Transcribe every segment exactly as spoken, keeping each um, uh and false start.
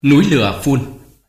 Núi lửa phun.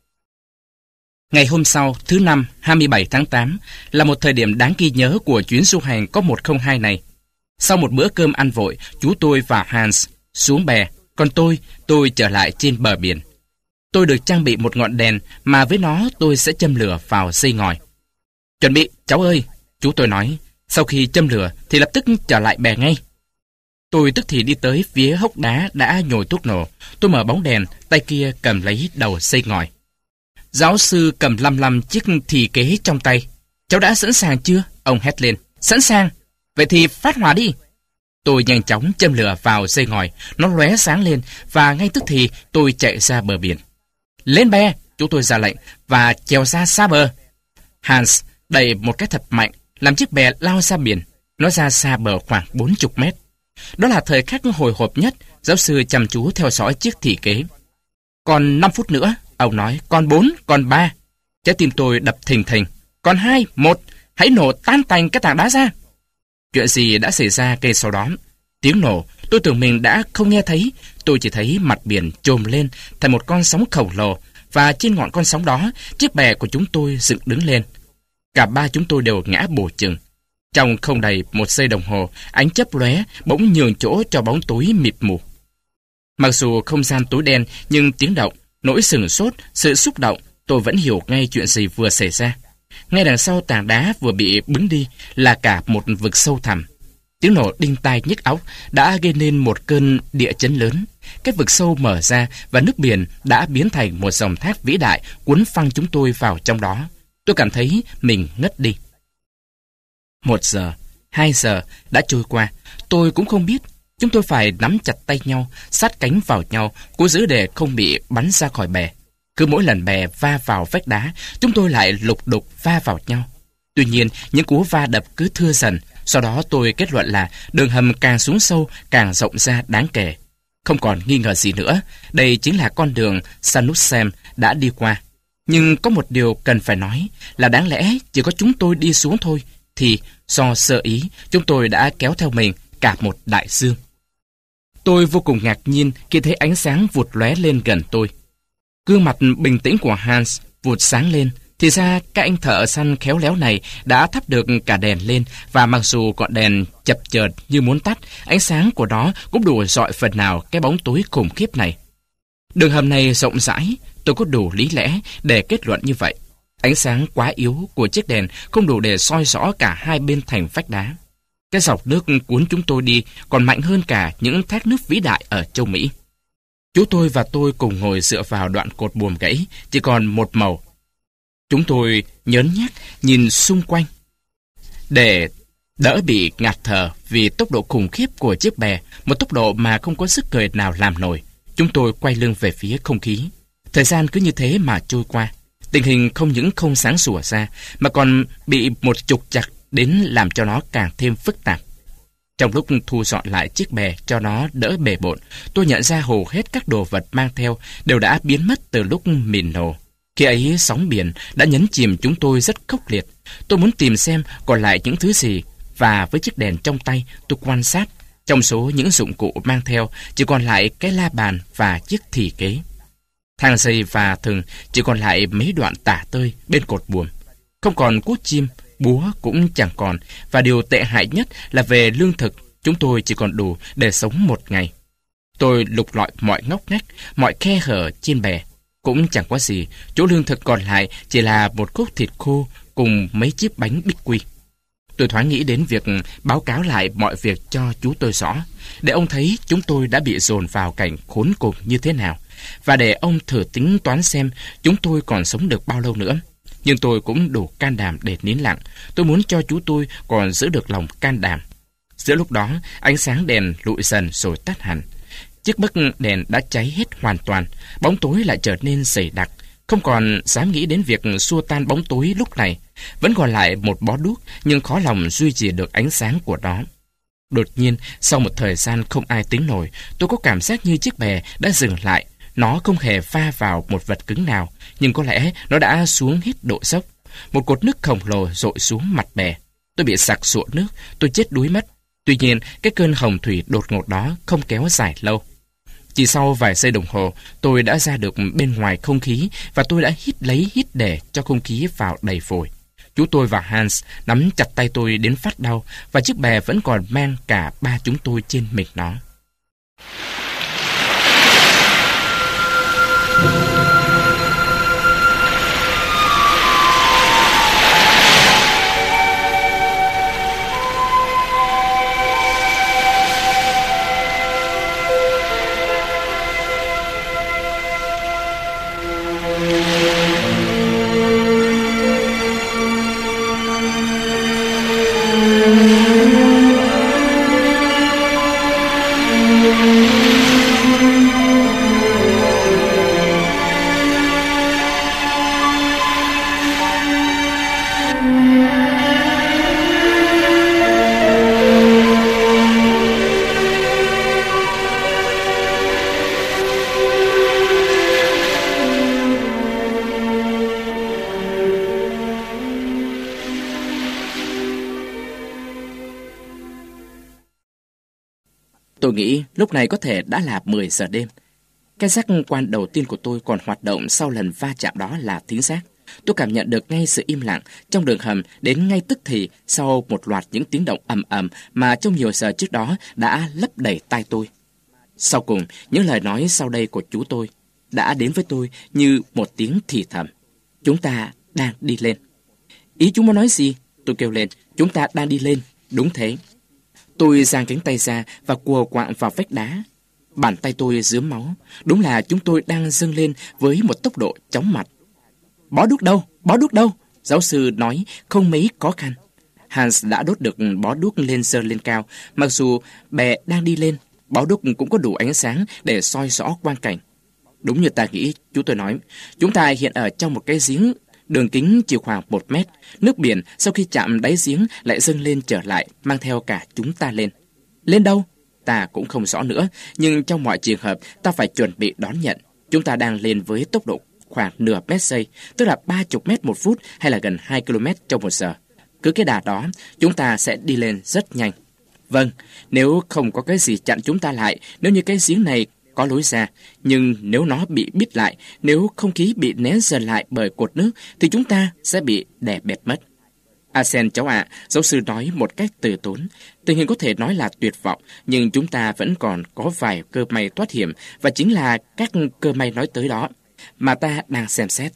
Ngày hôm sau, thứ năm, hai mươi bảy tháng tám, là một thời điểm đáng ghi nhớ của chuyến du hành có một không hai này. Sau một bữa cơm ăn vội, chú tôi và Hans xuống bè, còn tôi, tôi trở lại trên bờ biển. Tôi được trang bị một ngọn đèn mà với nó tôi sẽ châm lửa vào dây ngòi. Chuẩn bị, cháu ơi, chú tôi nói. Sau khi châm lửa thì lập tức trở lại bè ngay. Tôi tức thì đi tới phía hốc đá đã nhồi thuốc nổ. Tôi mở bóng đèn, tay kia cầm lấy đầu dây ngòi. Giáo sư cầm lăm lăm chiếc thì kế trong tay. Cháu đã sẵn sàng chưa? Ông hét lên. Sẵn sàng. Vậy thì phát hỏa đi. Tôi nhanh chóng châm lửa vào dây ngòi. Nó lóe sáng lên và ngay tức thì tôi chạy ra bờ biển. Lên bè, chú tôi ra lệnh và trèo ra xa bờ. Hans đẩy một cái thật mạnh, làm chiếc bè lao ra biển. Nó ra xa bờ khoảng bốn mươi mét. Đó là thời khắc hồi hộp nhất. Giáo sư chăm chú theo dõi chiếc thì kế. Còn năm phút nữa, ông nói, còn bốn, còn ba. Trái tim tôi đập thình thình. Còn hai, một, hãy nổ tan tành cái tảng đá ra. Chuyện gì đã xảy ra ngay sau đó? Tiếng nổ, tôi tưởng mình đã không nghe thấy. Tôi chỉ thấy mặt biển trồm lên thành một con sóng khổng lồ, và trên ngọn con sóng đó, chiếc bè của chúng tôi dựng đứng lên. Cả ba chúng tôi đều ngã bổ chừng. Trong không đầy một giây đồng hồ, ánh chớp lóe bỗng nhường chỗ cho bóng tối mịt mù. Mặc dù không gian tối đen, nhưng tiếng động, nỗi sửng sốt, sự xúc động, tôi vẫn hiểu ngay chuyện gì vừa xảy ra. Ngay đằng sau tảng đá vừa bị bứng đi là cả một vực sâu thẳm. Tiếng nổ đinh tai nhức óc đã gây nên một cơn địa chấn lớn. Cái vực sâu mở ra và nước biển đã biến thành một dòng thác vĩ đại cuốn phăng chúng tôi vào trong đó. Tôi cảm thấy mình ngất đi. Một giờ, hai giờ đã trôi qua. Tôi cũng không biết. Chúng tôi phải nắm chặt tay nhau, sát cánh vào nhau, cố giữ để không bị bắn ra khỏi bè. Cứ mỗi lần bè va vào vách đá, chúng tôi lại lục đục va vào nhau. Tuy nhiên, những cú va đập cứ thưa dần. Sau đó tôi kết luận là đường hầm càng xuống sâu, càng rộng ra đáng kể. Không còn nghi ngờ gì nữa, đây chính là con đường Sanussem đã đi qua. Nhưng có một điều cần phải nói là đáng lẽ chỉ có chúng tôi đi xuống thôi, thì do sơ ý, chúng tôi đã kéo theo mình cả một đại dương. Tôi vô cùng ngạc nhiên khi thấy ánh sáng vụt lóe lên gần tôi. Gương mặt bình tĩnh của Hans vụt sáng lên. Thì ra các anh thợ săn khéo léo này đã thắp được cả đèn lên, và mặc dù ngọn đèn chập chờn như muốn tắt, ánh sáng của nó cũng đủ rọi phần nào cái bóng tối khủng khiếp này. Đường hầm này rộng rãi, tôi có đủ lý lẽ để kết luận như vậy. Ánh sáng quá yếu của chiếc đèn không đủ để soi rõ cả hai bên thành vách đá. Cái dòng nước cuốn chúng tôi đi còn mạnh hơn cả những thác nước vĩ đại ở châu Mỹ. Chú tôi và tôi cùng ngồi dựa vào đoạn cột buồm gãy, chỉ còn một màu. Chúng tôi nhớn nhác nhìn xung quanh. Để đỡ bị ngạt thở vì tốc độ khủng khiếp của chiếc bè, một tốc độ mà không có sức người nào làm nổi, chúng tôi quay lưng về phía không khí. Thời gian cứ như thế mà trôi qua. Tình hình không những không sáng sủa ra, mà còn bị một trục trặc đến làm cho nó càng thêm phức tạp. Trong lúc thu dọn lại chiếc bè cho nó đỡ bề bộn, tôi nhận ra hầu hết các đồ vật mang theo đều đã biến mất từ lúc mìn nổ. Khi ấy sóng biển đã nhấn chìm chúng tôi rất khốc liệt. Tôi muốn tìm xem còn lại những thứ gì, và với chiếc đèn trong tay tôi quan sát. Trong số những dụng cụ mang theo chỉ còn lại cái la bàn và chiếc thì kế. Thang dây và thừng chỉ còn lại mấy đoạn tả tơi bên cột buồm. Không còn cuốc chim, búa cũng chẳng còn, và điều tệ hại nhất là về lương thực, chúng tôi chỉ còn đủ để sống một ngày. Tôi lục lọi mọi ngóc ngách, mọi khe hở trên bè. Cũng chẳng có gì, chỗ lương thực còn lại chỉ là một khúc thịt khô cùng mấy chiếc bánh bích quy. Tôi thoáng nghĩ đến việc báo cáo lại mọi việc cho chú tôi rõ, để ông thấy chúng tôi đã bị dồn vào cảnh khốn cùng như thế nào, và để ông thử tính toán xem chúng tôi còn sống được bao lâu nữa. Nhưng tôi cũng đủ can đảm để nín lặng. Tôi muốn cho chú tôi còn giữ được lòng can đảm. Giữa lúc đó, ánh sáng đèn lụi dần rồi tắt hẳn. Chiếc bấc đèn đã cháy hết hoàn toàn, bóng tối lại trở nên dày đặc. Không còn dám nghĩ đến việc xua tan bóng tối lúc này. Vẫn còn lại một bó đuốc, nhưng khó lòng duy trì được ánh sáng của nó. Đột nhiên, sau một thời gian không ai tính nổi, tôi có cảm giác như chiếc bè đã dừng lại. Nó không hề va vào một vật cứng nào, nhưng có lẽ nó đã xuống hết độ dốc. Một cột nước khổng lồ dội xuống mặt bè. Tôi bị sặc sụa nước, tôi chết đuối mất. Tuy nhiên, cái cơn hồng thủy đột ngột đó không kéo dài lâu. Chỉ sau vài giây đồng hồ, tôi đã ra được bên ngoài không khí và tôi đã hít lấy hít để cho không khí vào đầy phổi. Chú tôi và Hans nắm chặt tay tôi đến phát đau và chiếc bè vẫn còn mang cả ba chúng tôi trên mình nó. Tôi nghĩ lúc này có thể đã là mười giờ đêm. Cái giác quan đầu tiên của tôi còn hoạt động sau lần va chạm đó là thính giác. Tôi cảm nhận được ngay sự im lặng trong đường hầm đến ngay tức thì sau một loạt những tiếng động ầm ầm mà trong nhiều giờ trước đó đã lấp đầy tai tôi. Sau cùng, những lời nói sau đây của chú tôi đã đến với tôi như một tiếng thì thầm. Chúng ta đang đi lên. Ý chú muốn nói gì? Tôi kêu lên. Chúng ta đang đi lên. Đúng thế. Tôi giang cánh tay ra và cùa quạng vào vách đá. Bàn tay tôi rướm máu. Đúng là chúng tôi đang dâng lên với một tốc độ chóng mặt. Bó đuốc đâu? Bó đuốc đâu? Giáo sư nói không mấy khó khăn. Hans đã đốt được bó đuốc lên giơ lên cao. Mặc dù bè đang đi lên, bó đuốc cũng có đủ ánh sáng để soi rõ quang cảnh. Đúng như ta nghĩ, chú tôi nói. Chúng ta hiện ở trong một cái giếng đường kính chỉ khoảng một mét. Nước biển sau khi chạm đáy giếng lại dâng lên trở lại, mang theo cả chúng ta lên. Lên đâu? Ta cũng không rõ nữa, nhưng trong mọi trường hợp ta phải chuẩn bị đón nhận. Chúng ta đang lên với tốc độ khoảng nửa mét giây, tức là ba mươi mét một phút hay là gần hai ki lô mét trong một giờ. Cứ cái đà đó, chúng ta sẽ đi lên rất nhanh. Vâng, nếu không có cái gì chặn chúng ta lại, nếu như cái giếng này có lối ra, nhưng nếu nó bị bít lại, nếu không khí bị nén dần lại bởi cột nước, thì chúng ta sẽ bị đè bẹp mất. Asen cháu ạ, à, giáo sư nói một cách từ tốn. Tình hình có thể nói là tuyệt vọng, nhưng chúng ta vẫn còn có vài cơ may thoát hiểm, và chính là các cơ may nói tới đó mà ta đang xem xét.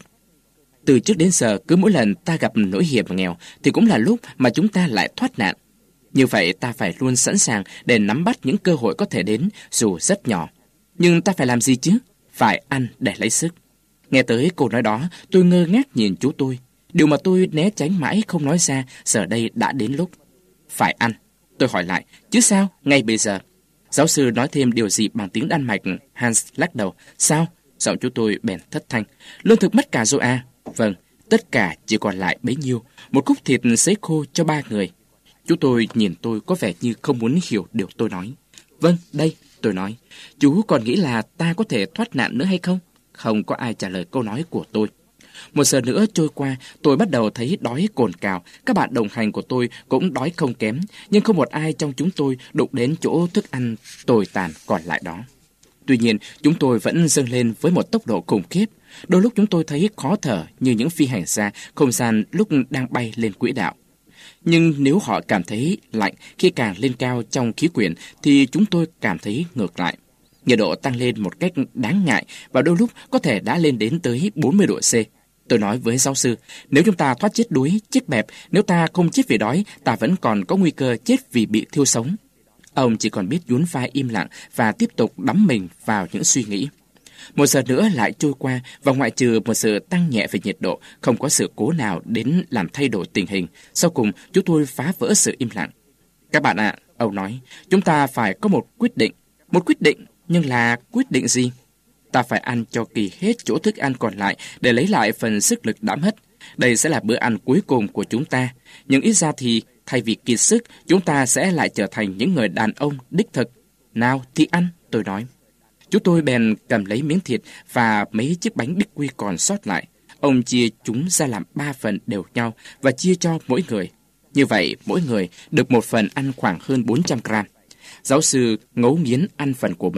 Từ trước đến giờ, cứ mỗi lần ta gặp nỗi hiểm nghèo, thì cũng là lúc mà chúng ta lại thoát nạn. Như vậy ta phải luôn sẵn sàng để nắm bắt những cơ hội có thể đến, dù rất nhỏ. Nhưng ta phải làm gì chứ? Phải ăn để lấy sức. Nghe tới câu nói đó, tôi ngơ ngác nhìn chú tôi. Điều mà tôi né tránh mãi không nói ra, giờ đây đã đến lúc. Phải ăn. Tôi hỏi lại, chứ sao, ngay bây giờ? Giáo sư nói thêm điều gì bằng tiếng Đan Mạch. Hans lắc đầu. Sao? Giọng chú tôi bèn thất thanh. Lương thực mất cả rồi à? Vâng, tất cả chỉ còn lại bấy nhiêu. Một cúc thịt sấy khô cho ba người. Chú tôi nhìn tôi có vẻ như không muốn hiểu điều tôi nói. Vâng, đây, tôi nói. Chú còn nghĩ là ta có thể thoát nạn nữa hay không? Không có ai trả lời câu nói của tôi. Một giờ nữa trôi qua, tôi bắt đầu thấy đói cồn cào. Các bạn đồng hành của tôi cũng đói không kém, nhưng không một ai trong chúng tôi đụng đến chỗ thức ăn tồi tàn còn lại đó. Tuy nhiên, chúng tôi vẫn dâng lên với một tốc độ khủng khiếp. Đôi lúc chúng tôi thấy khó thở như những phi hành gia không gian lúc đang bay lên quỹ đạo. Nhưng nếu họ cảm thấy lạnh khi càng lên cao trong khí quyển, thì chúng tôi cảm thấy ngược lại. Nhiệt độ tăng lên một cách đáng ngại và đôi lúc có thể đã lên đến tới bốn mươi độ C. Tôi nói với giáo sư, nếu chúng ta thoát chết đuối, chết bẹp, nếu ta không chết vì đói, ta vẫn còn có nguy cơ chết vì bị thiêu sống. Ông chỉ còn biết nhún vai im lặng và tiếp tục đắm mình vào những suy nghĩ. Một giờ nữa lại trôi qua và ngoại trừ một sự tăng nhẹ về nhiệt độ, không có sự cố nào đến làm thay đổi tình hình. Sau cùng, chúng tôi phá vỡ sự im lặng. Các bạn ạ, à, ông nói, chúng ta phải có một quyết định. Một quyết định, nhưng là quyết định gì? Ta phải ăn cho kỳ hết chỗ thức ăn còn lại để lấy lại phần sức lực đã mất. Đây sẽ là bữa ăn cuối cùng của chúng ta. Nhưng ít ra thì, thay vì kiệt sức, chúng ta sẽ lại trở thành những người đàn ông đích thực. Nào thì ăn, tôi nói. Chúng tôi bèn cầm lấy miếng thịt và mấy chiếc bánh bích quy còn sót lại. Ông chia chúng ra làm ba phần đều nhau và chia cho mỗi người. Như vậy, mỗi người được một phần ăn khoảng hơn bốn trăm gram. Giáo sư ngấu nghiến ăn phần của mình.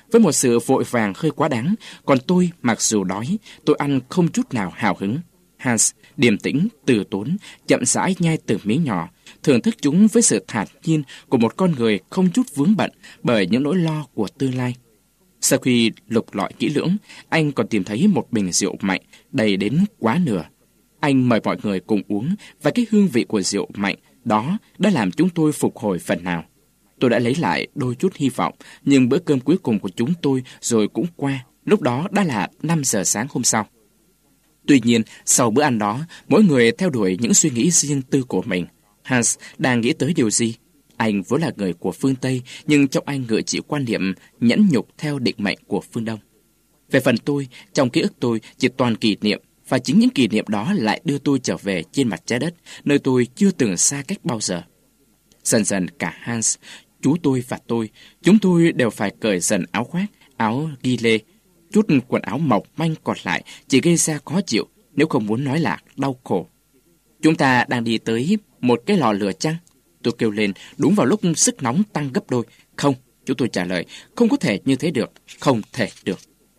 với một sự vội vàng hơi quá đáng, còn tôi, mặc dù đói, tôi ăn không chút nào hào hứng. Hans điềm tĩnh, từ tốn, chậm rãi nhai từng miếng nhỏ, thưởng thức chúng với sự thản nhiên của một con người không chút vướng bận bởi những nỗi lo của tương lai. Sau khi lục lọi kỹ lưỡng, anh còn tìm thấy một bình rượu mạnh đầy đến quá nửa. Anh mời mọi người cùng uống, và cái hương vị của rượu mạnh đó đã làm chúng tôi phục hồi phần nào. Tôi đã lấy lại đôi chút hy vọng, nhưng bữa cơm cuối cùng của chúng tôi rồi cũng qua. Lúc đó đã là năm giờ sáng hôm sau. Tuy nhiên, sau bữa ăn đó, mỗi người theo đuổi những suy nghĩ riêng tư của mình. Hans đang nghĩ tới điều gì? Anh vốn là người của phương Tây, nhưng trong anh ngự trị quan niệm nhẫn nhục theo định mệnh của phương Đông. Về phần tôi, trong ký ức tôi chỉ toàn kỷ niệm, và chính những kỷ niệm đó lại đưa tôi trở về trên mặt trái đất, nơi tôi chưa từng xa cách bao giờ. Dần dần cả Hans, chú tôi và tôi, chúng tôi đều phải cởi dần áo khoác, áo ghi lê. Chút quần áo mỏng manh còn lại chỉ gây ra khó chịu, nếu không muốn nói là đau khổ. Chúng ta đang đi tới một cái lò lửa chăng? Tôi kêu lên đúng vào lúc sức nóng tăng gấp đôi. Không, chúng tôi trả lời, không có thể như thế được, không thể được.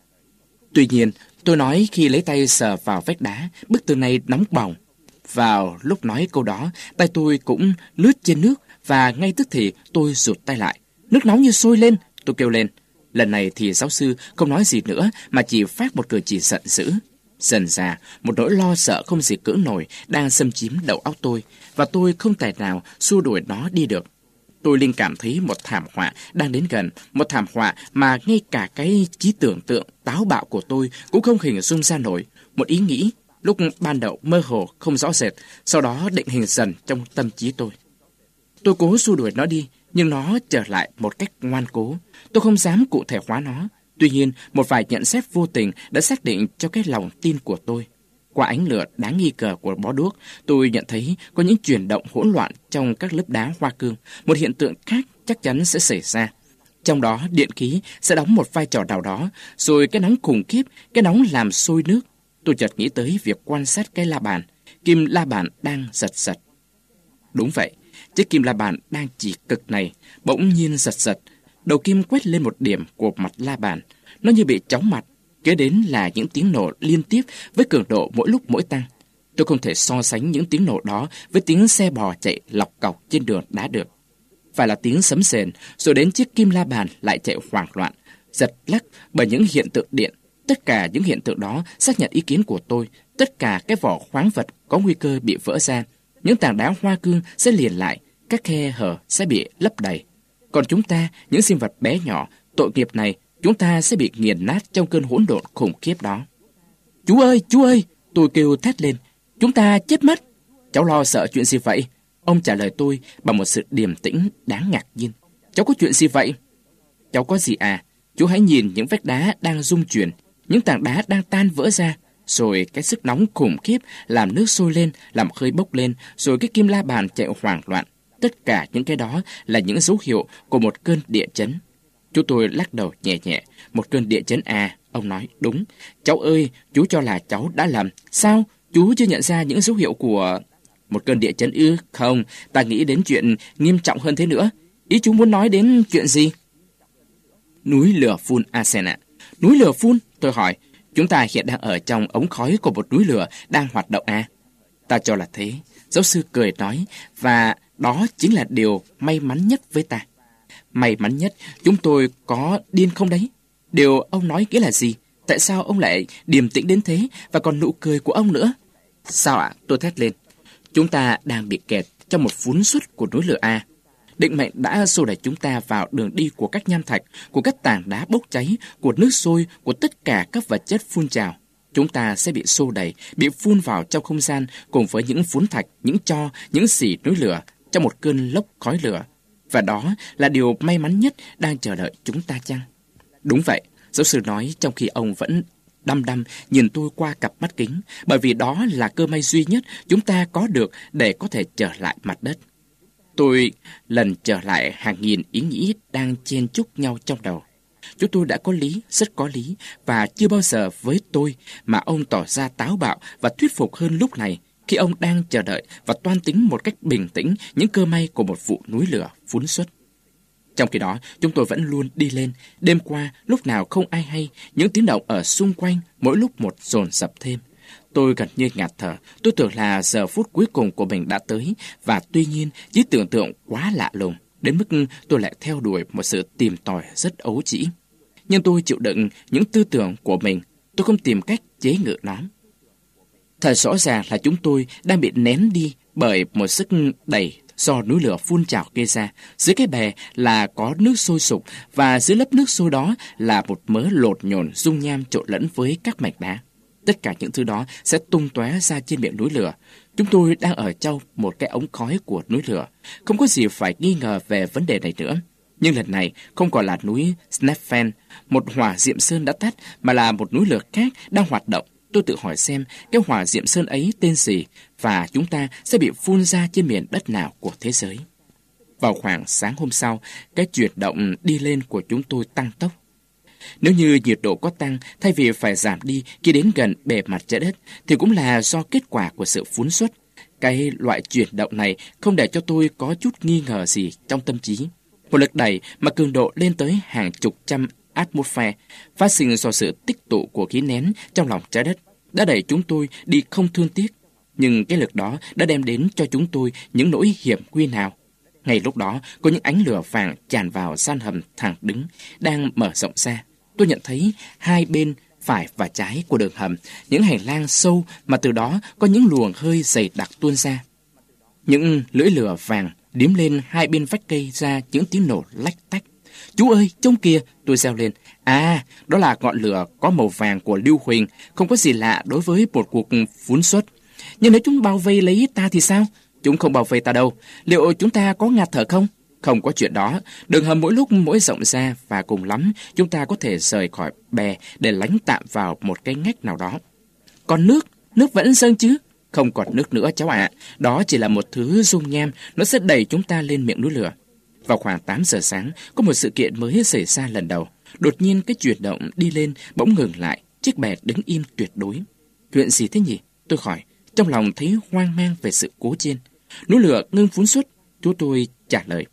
Tuy nhiên, tôi nói khi lấy tay sờ vào vách đá, bức tường này nóng bỏng. Vào lúc nói câu đó, tay tôi cũng lướt trên nước, và ngay tức thì tôi rụt tay lại. Nước nóng như sôi lên, tôi kêu lên. Lần này thì giáo sư không nói gì nữa, mà chỉ phát một cử chỉ giận dữ. Dần dà, một nỗi lo sợ không gì cưỡng nổi đang xâm chiếm đầu óc tôi, và tôi không thể nào xua đuổi nó đi được. Tôi linh cảm thấy một thảm họa đang đến gần, một thảm họa mà ngay cả cái trí tưởng tượng táo bạo của tôi cũng không hình dung ra nổi. Một ý nghĩ lúc ban đầu mơ hồ không rõ rệt, sau đó định hình dần trong tâm trí tôi. Tôi cố xua đuổi nó đi, nhưng nó trở lại một cách ngoan cố. Tôi không dám cụ thể hóa nó. Tuy nhiên, một vài nhận xét vô tình đã xác định cho cái lòng tin của tôi. Qua ánh lửa đáng nghi ngờ của bó đuốc, tôi nhận thấy có những chuyển động hỗn loạn trong các lớp đá hoa cương. Một hiện tượng khác chắc chắn sẽ xảy ra. Trong đó, điện khí sẽ đóng một vai trò nào đó, rồi cái nóng khủng khiếp, cái nóng làm sôi nước. Tôi chợt nghĩ tới việc quan sát cái la bàn. Kim la bàn đang giật giật. Đúng vậy, chiếc kim la bàn đang chỉ cực này, bỗng nhiên giật giật. Đầu kim quét lên một điểm của mặt la bàn. Nó như bị chóng mặt. Kế đến là những tiếng nổ liên tiếp với cường độ mỗi lúc mỗi tăng. Tôi không thể so sánh những tiếng nổ đó với tiếng xe bò chạy lọc cọc trên đường đá được. Phải là tiếng sấm sền, rồi đến chiếc kim la bàn lại chạy hoảng loạn, giật lắc bởi những hiện tượng điện. Tất cả những hiện tượng đó xác nhận ý kiến của tôi. Tất cả cái vỏ khoáng vật có nguy cơ bị vỡ ra. Những tảng đá hoa cương sẽ liền lại, các khe hở sẽ bị lấp đầy. Còn chúng ta, những sinh vật bé nhỏ, tội nghiệp này, chúng ta sẽ bị nghiền nát trong cơn hỗn độn khủng khiếp đó. Chú ơi, chú ơi, tôi kêu thét lên, chúng ta chết mất. Cháu lo sợ chuyện gì vậy? Ông trả lời tôi bằng một sự điềm tĩnh đáng ngạc nhiên. Cháu có chuyện gì vậy? Cháu có gì à? Chú hãy nhìn những vách đá đang rung chuyển, những tảng đá đang tan vỡ ra, rồi cái sức nóng khủng khiếp làm nước sôi lên, làm hơi bốc lên, rồi cái kim la bàn chạy hoảng loạn. Tất cả những cái đó là những dấu hiệu của một cơn địa chấn. Chú tôi lắc đầu nhẹ nhẹ. Một cơn địa chấn à? Ông nói, đúng. Cháu ơi, chú cho là cháu đã lầm. Sao? Chú chưa nhận ra những dấu hiệu của... Một cơn địa chấn ư? Không, ta nghĩ đến chuyện nghiêm trọng hơn thế nữa. Ý chú muốn nói đến chuyện gì? Núi lửa phun arsen ạ. Núi lửa phun? Tôi hỏi. Chúng ta hiện đang ở trong ống khói của một núi lửa đang hoạt động à? Ta cho là thế. Giáo sư cười nói, và đó chính là điều may mắn nhất với ta. May mắn nhất, chúng tôi có điên không đấy? Điều ông nói nghĩa là gì? Tại sao ông lại điềm tĩnh đến thế, và còn nụ cười của ông nữa? Sao ạ? Tôi thét lên. Chúng ta đang bị kẹt trong một phún suất của núi lửa A. Định mệnh đã xô đẩy chúng ta vào đường đi của các nham thạch, của các tảng đá bốc cháy, của nước sôi, của tất cả các vật chất phun trào. Chúng ta sẽ bị xô đẩy, bị phun vào trong không gian cùng với những phún thạch, những tro, những xỉ núi lửa trong một cơn lốc khói lửa. Và đó là điều may mắn nhất đang chờ đợi chúng ta chăng? Đúng vậy, giáo sư nói trong khi ông vẫn đăm đăm nhìn tôi qua cặp mắt kính, bởi vì đó là cơ may duy nhất chúng ta có được để có thể trở lại mặt đất. Tôi lần trở lại hàng nghìn ý nghĩ đang chen chúc nhau trong đầu. Chúng tôi đã có lý, rất có lý, và chưa bao giờ với tôi mà ông tỏ ra táo bạo và thuyết phục hơn lúc này, khi ông đang chờ đợi và toan tính một cách bình tĩnh những cơ may của một vụ núi lửa phun xuất. Trong khi đó, chúng tôi vẫn luôn đi lên. Đêm qua, lúc nào không ai hay, những tiếng động ở xung quanh mỗi lúc một dồn dập thêm. Tôi gần như ngạt thở. Tôi tưởng là giờ phút cuối cùng của mình đã tới, và tuy nhiên, trí tưởng tượng quá lạ lùng, đến mức tôi lại theo đuổi một sự tìm tòi rất ấu trĩ. Nhưng tôi chịu đựng những tư tưởng của mình. Tôi không tìm cách chế ngự nó. Thật rõ ràng là chúng tôi đang bị nén đi bởi một sức đẩy do núi lửa phun trào gây ra. Dưới cái bè là có nước sôi sục, và dưới lớp nước sôi đó là một mớ lột nhồn dung nham trộn lẫn với các mảnh đá. Tất cả những thứ đó sẽ tung tóe ra trên miệng núi lửa. Chúng tôi đang ở trong một cái ống khói của núi lửa. Không có gì phải nghi ngờ về vấn đề này nữa. Nhưng lần này không còn là núi Snæfell, một hỏa diệm sơn đã tắt, mà là một núi lửa khác đang hoạt động. Tôi tự hỏi xem cái hỏa diệm sơn ấy tên gì, và chúng ta sẽ bị phun ra trên miền đất nào của thế giới. Vào khoảng sáng hôm sau, cái chuyển động đi lên của chúng tôi tăng tốc. Nếu như nhiệt độ có tăng thay vì phải giảm đi khi đến gần bề mặt trái đất, thì cũng là do kết quả của sự phun xuất. Cái loại chuyển động này không để cho tôi có chút nghi ngờ gì trong tâm trí. Một lực đẩy mà cường độ lên tới hàng chục trăm atmosphere phát sinh do sự tích tụ của khí nén trong lòng trái đất đã đẩy chúng tôi đi không thương tiếc. Nhưng cái lực đó đã đem đến cho chúng tôi những nỗi hiểm nguy nào. Ngay lúc đó, có những ánh lửa vàng tràn vào gian hầm thẳng đứng đang mở rộng ra. Tôi nhận thấy hai bên phải và trái của đường hầm những hành lang sâu, mà từ đó có những luồng hơi dày đặc tuôn ra. Những lưỡi lửa vàng điếm lên hai bên vách cây ra những tiếng nổ lách tách. Chú ơi, trông kìa, tôi reo lên. À, đó là ngọn lửa có màu vàng của lưu huỳnh, không có gì lạ đối với một cuộc phun xuất. Nhưng nếu chúng bao vây lấy ta thì sao? Chúng không bao vây ta đâu. Liệu chúng ta có ngạt thở không? Không có chuyện đó. Đường hầm mỗi lúc mỗi rộng ra, và cùng lắm chúng ta có thể rời khỏi bè để lánh tạm vào một cái ngách nào đó. Còn nước, nước vẫn dâng chứ? Không còn nước nữa cháu ạ. À. Đó chỉ là một thứ dung nham, nó sẽ đẩy chúng ta lên miệng núi lửa. Vào khoảng tám giờ sáng, có một sự kiện mới xảy ra lần đầu. Đột nhiên cái chuyển động đi lên bỗng ngừng lại, chiếc bè đứng im tuyệt đối. Chuyện gì thế nhỉ? Tôi hỏi, trong lòng thấy hoang mang về sự cố trên. Núi lửa ngưng phun xuất, chú tôi trả lời.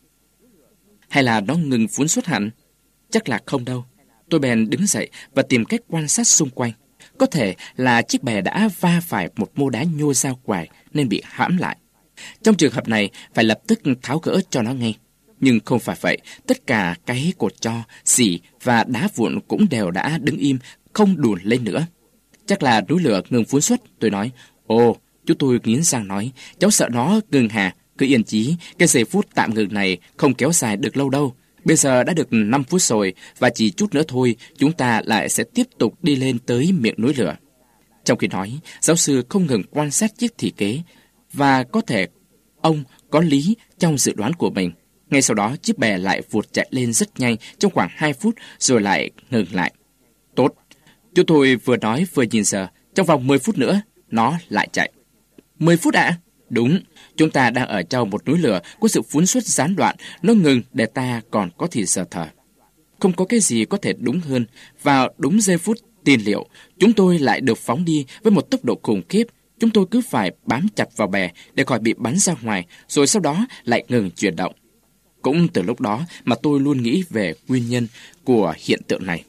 Hay là nó ngừng phun xuất hẳn? Chắc là không đâu. Tôi bèn đứng dậy và tìm cách quan sát xung quanh. Có thể là chiếc bè đã va phải một mô đá nhô ra ngoài nên bị hãm lại. Trong trường hợp này, phải lập tức tháo gỡ cho nó ngay. Nhưng không phải vậy, tất cả cái cột tro, xỉ và đá vụn cũng đều đã đứng im, không đùn lên nữa. Chắc là núi lửa ngừng phun xuất, tôi nói. Ồ, chú tôi nghiến răng nói, cháu sợ nó ngừng hả? Cứ yên chí, cái giây phút tạm ngừng này không kéo dài được lâu đâu. Bây giờ đã được năm phút rồi, và chỉ chút nữa thôi, chúng ta lại sẽ tiếp tục đi lên tới miệng núi lửa. Trong khi nói, giáo sư không ngừng quan sát chiếc thị kế, và có thể ông có lý trong dự đoán của mình. Ngay sau đó, chiếc bè lại vụt chạy lên rất nhanh trong khoảng hai phút, rồi lại ngừng lại. Tốt, chúng tôi vừa nói vừa nhìn giờ, trong vòng mười phút nữa, nó lại chạy. mười phút ạ? À? Đúng, chúng ta đang ở trong một núi lửa có sự phun xuất gián đoạn, nó ngừng để ta còn có thì giờ thở. Không có cái gì có thể đúng hơn. Vào đúng giây phút tiền liệu, chúng tôi lại được phóng đi với một tốc độ khủng khiếp. Chúng tôi cứ phải bám chặt vào bè để khỏi bị bắn ra ngoài, rồi sau đó lại ngừng chuyển động. Cũng từ lúc đó mà tôi luôn nghĩ về nguyên nhân của hiện tượng này.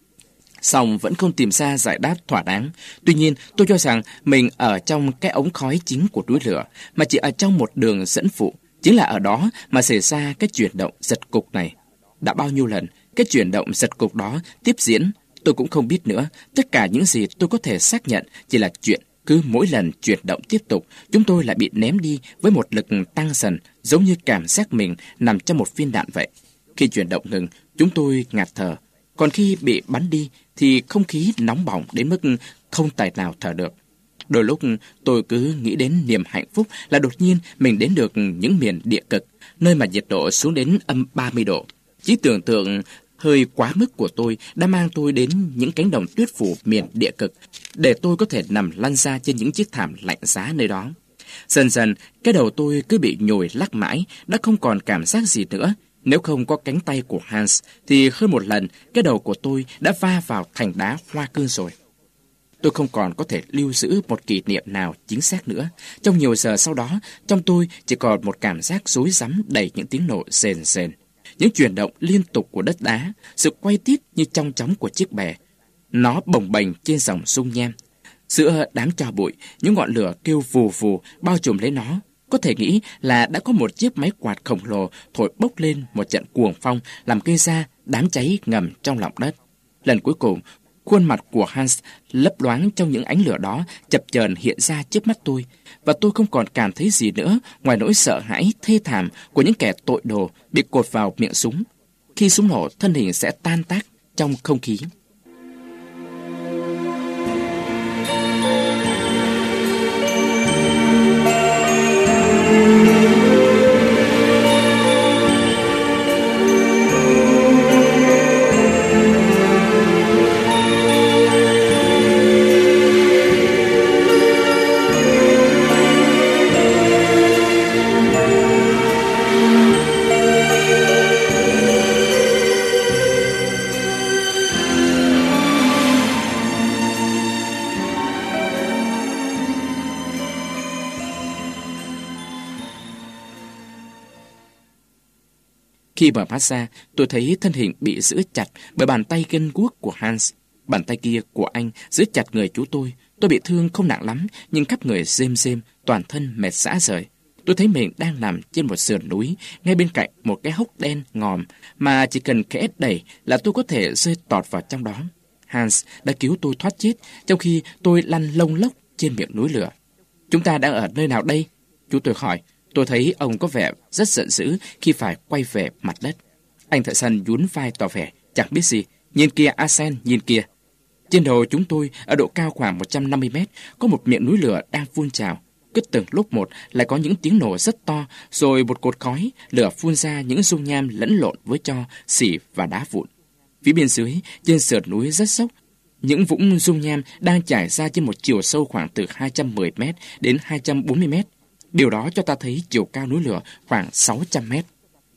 Song vẫn không tìm ra giải đáp thỏa đáng. Tuy nhiên, tôi cho rằng mình ở trong cái ống khói chính của núi lửa, mà chỉ ở trong một đường dẫn phụ. Chính là ở đó mà xảy ra cái chuyển động giật cục này. Đã bao nhiêu lần cái chuyển động giật cục đó tiếp diễn, tôi cũng không biết nữa. Tất cả những gì tôi có thể xác nhận chỉ là chuyện cứ mỗi lần chuyển động tiếp tục, chúng tôi lại bị ném đi với một lực tăng dần, giống như cảm giác mình nằm trong một viên đạn vậy. Khi chuyển động ngừng, chúng tôi ngạt thở. Còn khi bị bắn đi thì không khí nóng bỏng đến mức không tài nào thở được. Đôi lúc tôi cứ nghĩ đến niềm hạnh phúc là đột nhiên mình đến được những miền địa cực, nơi mà nhiệt độ xuống đến âm ba mươi độ. Chỉ tưởng tượng hơi quá mức của tôi đã mang tôi đến những cánh đồng tuyết phủ miền địa cực, để tôi có thể nằm lăn ra trên những chiếc thảm lạnh giá nơi đó. Dần dần, cái đầu tôi cứ bị nhồi lắc mãi, đã không còn cảm giác gì nữa. Nếu không có cánh tay của Hans, thì hơn một lần, cái đầu của tôi đã va vào thành đá hoa cương rồi. Tôi không còn có thể lưu giữ một kỷ niệm nào chính xác nữa. Trong nhiều giờ sau đó, trong tôi chỉ còn một cảm giác rối rắm đầy những tiếng nổ rền rền. những chuyển động liên tục của đất đá, sự quay tít như trong chóng của chiếc bè. Nó bồng bềnh trên dòng dung nham. Giữa đám tro bụi, những ngọn lửa kêu vù vù bao trùm lấy nó. Có thể nghĩ là đã có một chiếc máy quạt khổng lồ thổi bốc lên một trận cuồng phong làm gây ra đám cháy ngầm trong lòng đất. Lần cuối cùng, khuôn mặt của Hans lấp loáng trong những ánh lửa đó chập chờn hiện ra trước mắt tôi, và tôi không còn cảm thấy gì nữa ngoài nỗi sợ hãi thê thảm của những kẻ tội đồ bị cột vào miệng súng. Khi súng nổ, thân hình sẽ tan tác trong không khí. Khi mở mắt ra, tôi thấy thân hình bị giữ chặt bởi bàn tay gân guốc của Hans. Bàn tay kia của anh giữ chặt người chú tôi. Tôi bị thương không nặng lắm, nhưng khắp người rêm rêm, toàn thân mệt rã rời. Tôi thấy mình đang nằm trên một sườn núi, ngay bên cạnh một cái hốc đen ngòm, mà chỉ cần khẽ đẩy là tôi có thể rơi tọt vào trong đó. Hans đã cứu tôi thoát chết, trong khi tôi lăn lông lốc trên miệng núi lửa. Chúng ta đang ở nơi nào đây? Chú tôi hỏi. Tôi thấy ông có vẻ rất giận dữ khi phải quay về mặt đất. Anh thợ săn nhún vai tỏ vẻ chẳng biết gì. Nhìn kia Arsène, nhìn kia. Trên đầu chúng tôi, ở độ cao khoảng một trăm năm mươi mét, có một miệng núi lửa đang phun trào. Cứ từng lúc một lại có những tiếng nổ rất to, rồi một cột khói, lửa phun ra những dung nham lẫn lộn với tro, xỉ và đá vụn. Phía bên dưới, trên sườn núi rất dốc, những vũng dung nham đang trải ra trên một chiều sâu khoảng từ hai trăm mười mét đến hai trăm bốn mươi mét. Điều đó cho ta thấy chiều cao núi lửa khoảng sáu trăm mét.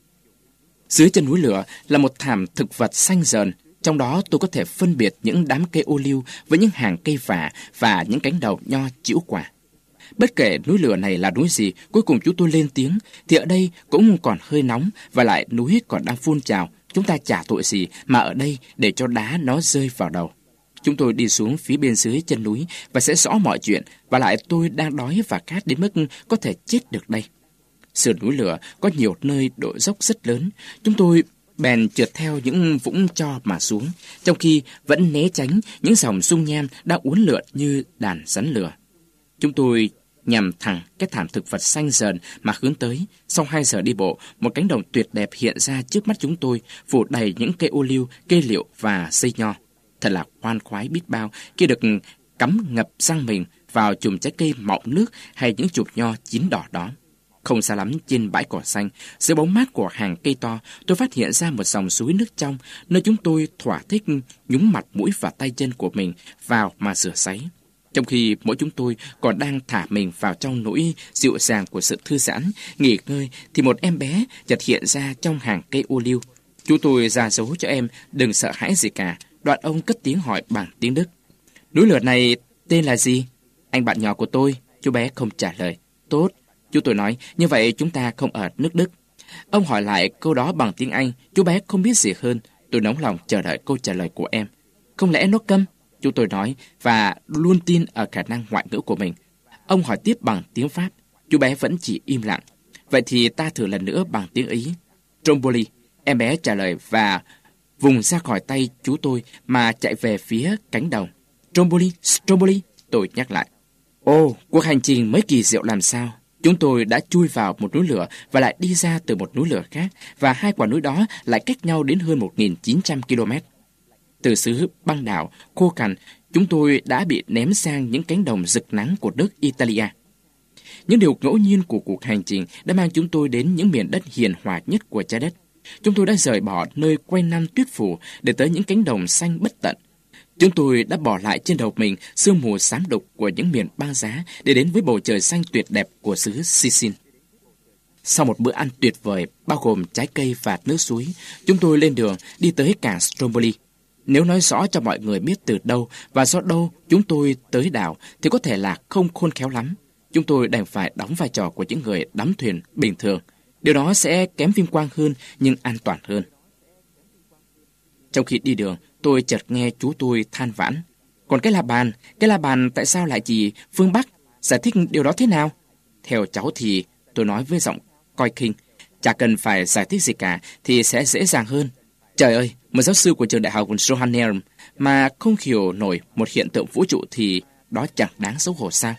Dưới chân núi lửa là một thảm thực vật xanh rờn, trong đó tôi có thể phân biệt những đám cây ô liu với những hàng cây vả và những cánh đồng nho trĩu quả. Bất kể núi lửa này là núi gì, cuối cùng chúng tôi lên tiếng, thì ở đây cũng còn hơi nóng, và lại núi còn đang phun trào. Chúng ta chả tội gì mà ở đây để cho đá nó rơi vào đầu. Chúng tôi đi xuống phía bên dưới chân núi và sẽ rõ mọi chuyện, và lại tôi đang đói và khát đến mức có thể chết được đây. Sườn núi lửa có nhiều nơi độ dốc rất lớn. Chúng tôi bèn trượt theo những vũng tro mà xuống, trong khi vẫn né tránh những dòng dung nham đang uốn lượn như đàn rắn lửa. Chúng tôi nhằm thẳng cái thảm thực vật xanh rờn mà hướng tới. Sau hai giờ đi bộ, một cánh đồng tuyệt đẹp hiện ra trước mắt chúng tôi, phủ đầy những cây ô liu, cây liệu và dây nho. Thật là khoan khoái biết bao khi được cắm ngập răng mình vào chùm trái cây mọng nước hay những chùm nho chín đỏ đó. Không xa lắm trên bãi cỏ xanh, dưới bóng mát của hàng cây to, tôi phát hiện ra một dòng suối nước trong, nơi chúng tôi thỏa thích nhúng mặt mũi và tay chân của mình vào mà rửa ráy. Trong khi mỗi chúng tôi còn đang thả mình vào trong nỗi dịu dàng của sự thư giãn, nghỉ ngơi, thì một em bé chợt hiện ra trong hàng cây ô liu. Chú tôi ra dấu cho em đừng sợ hãi gì cả. Đoạn ông cất tiếng hỏi bằng tiếng Đức. Núi lửa này tên là gì? Anh bạn nhỏ của tôi. Chú bé không trả lời. Tốt, chú tôi nói, như vậy chúng ta không ở nước Đức. Ông hỏi lại câu đó bằng tiếng Anh. Chú bé không biết gì hơn. Tôi nóng lòng chờ đợi câu trả lời của em. Không lẽ nó câm? Chú tôi nói, và luôn tin ở khả năng ngoại ngữ của mình. Ông hỏi tiếp bằng tiếng Pháp. Chú bé vẫn chỉ im lặng. Vậy thì ta thử lần nữa bằng tiếng Ý. Stromboli. Em bé trả lời và vùng ra khỏi tay chú tôi mà chạy về phía cánh đồng. Stromboli, Stromboli, tôi nhắc lại. Ồ, cuộc hành trình mới kỳ diệu làm sao. Chúng tôi đã chui vào một núi lửa và lại đi ra từ một núi lửa khác, và hai quả núi đó lại cách nhau đến hơn một nghìn chín trăm ki lô mét. Từ xứ băng đảo, khô cằn, chúng tôi đã bị ném sang những cánh đồng rực nắng của nước Italia. Những điều ngẫu nhiên của cuộc hành trình đã mang chúng tôi đến những miền đất hiền hòa nhất của trái đất. Chúng tôi đã rời bỏ nơi quanh năm tuyết phủ để tới những cánh đồng xanh bất tận. Chúng tôi đã bỏ lại trên đầu mình sương mù xám đục của những miền băng giá để đến với bầu trời xanh tuyệt đẹp của xứ Sicily. Sau một bữa ăn tuyệt vời bao gồm trái cây và nước suối, chúng tôi lên đường đi tới cảng Stromboli. Nếu nói rõ cho mọi người biết từ đâu và do đâu chúng tôi tới đảo thì có thể là không khôn khéo lắm. Chúng tôi đành phải đóng vai trò của những người đắm thuyền bình thường. Điều đó sẽ kém vinh quang hơn nhưng an toàn hơn. Trong khi đi đường, tôi chợt nghe chú tôi than vãn. Còn cái la bàn, cái la bàn tại sao lại chỉ phương Bắc? Giải thích điều đó thế nào? Theo cháu thì, tôi nói với giọng coi khinh, chả cần phải giải thích gì cả thì sẽ dễ dàng hơn. Trời ơi, một giáo sư của trường đại học Johanneum mà không hiểu nổi một hiện tượng vũ trụ thì đó chẳng đáng xấu hổ sao?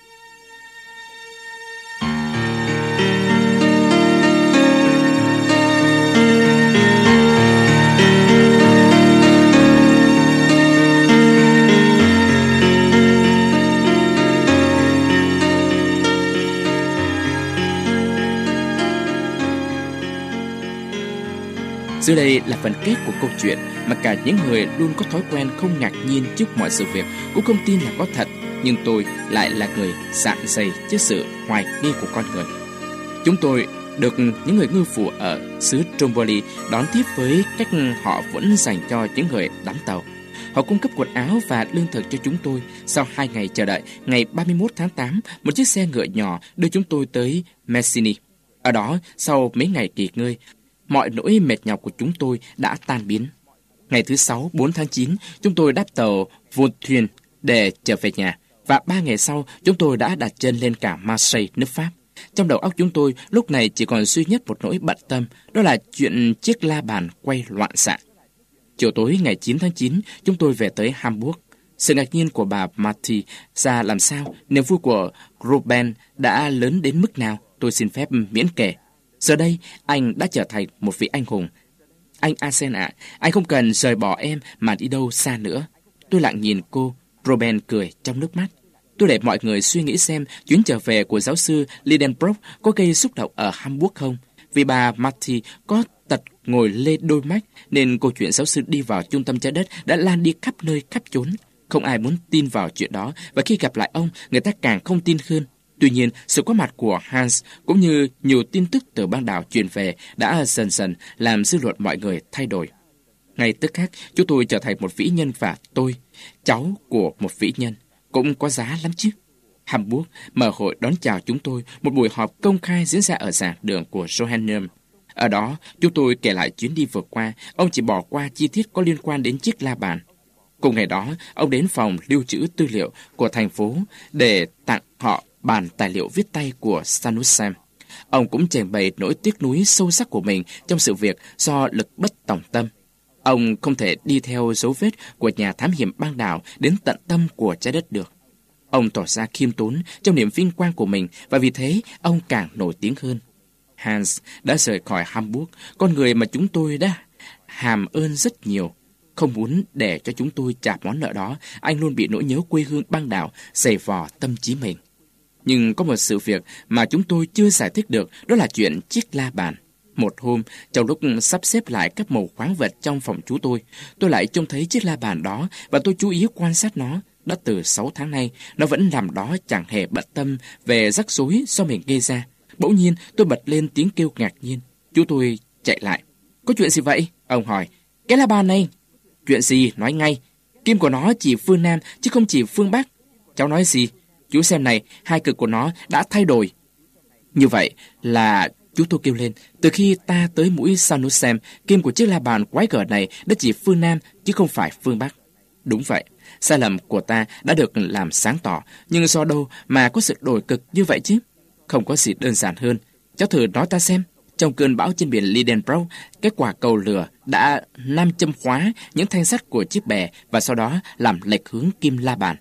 Dưới đây là phần kết của câu chuyện mà cả những người luôn có thói quen không ngạc nhiên trước mọi sự việc, cũng không tin là có thật, nhưng tôi lại là người dạn dày trước sự hoài nghi của con người. Chúng tôi được những người ngư phủ ở xứ Stromboli đón tiếp với cách họ vẫn dành cho những người đắm tàu. Họ cung cấp quần áo và lương thực cho chúng tôi. Sau hai ngày chờ đợi, ngày ba mươi mốt tháng tám, một chiếc xe ngựa nhỏ đưa chúng tôi tới Messini. Ở đó, sau mấy ngày nghỉ ngơi, mọi nỗi mệt nhọc của chúng tôi đã tan biến. Ngày thứ sáu, bốn tháng chín, chúng tôi đáp tàu Vautrin để trở về nhà. Và ba ngày sau, chúng tôi đã đặt chân lên cảng Marseille, nước Pháp. Trong đầu óc chúng tôi lúc này chỉ còn duy nhất một nỗi bận tâm, đó là chuyện chiếc la bàn quay loạn xạ. Chiều tối ngày chín tháng chín, chúng tôi về tới Hamburg. Sự ngạc nhiên của bà Marty ra làm sao, niềm vui của Ruben đã lớn đến mức nào, tôi xin phép miễn kể. Giờ đây, anh đã trở thành một vị anh hùng. Anh Asen ạ, à, anh không cần rời bỏ em mà đi đâu xa nữa. Tôi lặng nhìn cô, Ruben cười trong nước mắt. Tôi để mọi người suy nghĩ xem chuyến trở về của giáo sư Lidenbrock có gây xúc động ở Hamburg không. Vì bà Marty có tật ngồi lê đôi mắt nên câu chuyện giáo sư đi vào trung tâm trái đất đã lan đi khắp nơi khắp chốn. Không ai muốn tin vào chuyện đó và khi gặp lại ông, người ta càng không tin hơn. Tuy nhiên, sự có mặt của Hans cũng như nhiều tin tức từ bang đảo truyền về đã dần dần làm dư luận mọi người thay đổi. Ngay tức khắc, chúng tôi trở thành một vĩ nhân và tôi, cháu của một vĩ nhân, cũng có giá lắm chứ. Hamburg mở hội đón chào chúng tôi, một buổi họp công khai diễn ra ở giảng đường của Johanneum. Ở đó, chúng tôi kể lại chuyến đi vừa qua, ông chỉ bỏ qua chi tiết có liên quan đến chiếc la bàn. Cùng ngày đó, ông đến phòng lưu trữ tư liệu của thành phố để tặng họ bản tài liệu viết tay của Sanussem. Ông cũng trình bày nỗi tiếc nuối sâu sắc của mình trong sự việc do lực bất tòng tâm. Ông không thể đi theo dấu vết của nhà thám hiểm bang đảo đến tận tâm của trái đất được. Ông tỏ ra khiêm tốn trong niềm vinh quang của mình và vì thế ông càng nổi tiếng hơn. Hans đã rời khỏi Hamburg, con người mà chúng tôi đã hàm ơn rất nhiều. Không muốn để cho chúng tôi trả món nợ đó, anh luôn bị nỗi nhớ quê hương bang đảo dày vò tâm trí mình. Nhưng có một sự việc mà chúng tôi chưa giải thích được, đó là chuyện chiếc la bàn. Một hôm, trong lúc sắp xếp lại các mẩu khoáng vật trong phòng chú tôi, tôi lại trông thấy chiếc la bàn đó và tôi chú ý quan sát nó. Đã từ sáu tháng nay, nó vẫn nằm đó chẳng hề bận tâm về rắc rối do mình gây ra. Bỗng nhiên, tôi bật lên tiếng kêu ngạc nhiên. Chú tôi chạy lại. Có chuyện gì vậy? Ông hỏi. Cái la bàn này. Chuyện gì? Nói ngay. Kim của nó chỉ phương Nam chứ không chỉ phương Bắc. Cháu nói gì? Chú xem này, hai cực của nó đã thay đổi. Như vậy là... Chú tôi kêu lên, từ khi ta tới mũi Sanussem, kim của chiếc la bàn quái gở này đã chỉ phương Nam chứ không phải phương Bắc. Đúng vậy, sai lầm của ta đã được làm sáng tỏ, nhưng do đâu mà có sự đổi cực như vậy chứ? Không có gì đơn giản hơn. Cháu thử nói ta xem, trong cơn bão trên biển Lidenbrock, cái quả cầu lửa đã nam châm khóa những thanh sắt của chiếc bè và sau đó làm lệch hướng kim la bàn.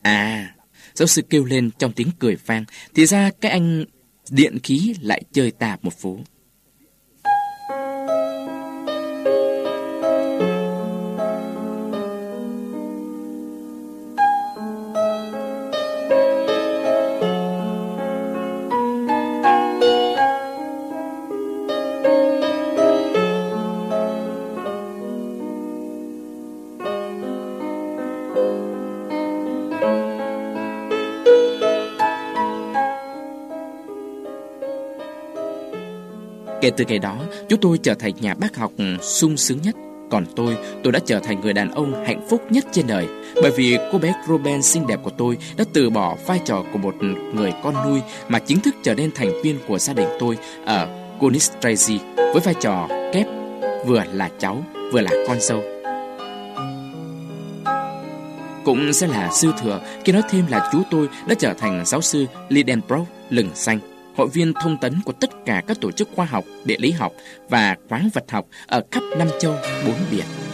À, giáo sư kêu lên trong tiếng cười vang, thì ra cái anh điện khí lại chơi ta một vố. Kể từ ngày đó, chúng tôi trở thành nhà bác học sung sướng nhất. Còn tôi, tôi đã trở thành người đàn ông hạnh phúc nhất trên đời. Bởi vì cô bé Ruben xinh đẹp của tôi đã từ bỏ vai trò của một người con nuôi mà chính thức trở nên thành viên của gia đình tôi ở cô Nick Tracy với vai trò kép, vừa là cháu, vừa là con dâu. Cũng sẽ là dư thừa khi nói thêm là chú tôi đã trở thành giáo sư Lidenbrock lừng danh, hội viên thông tấn của tất cả các tổ chức khoa học, địa lý học và khoáng vật học ở khắp năm châu bốn biển.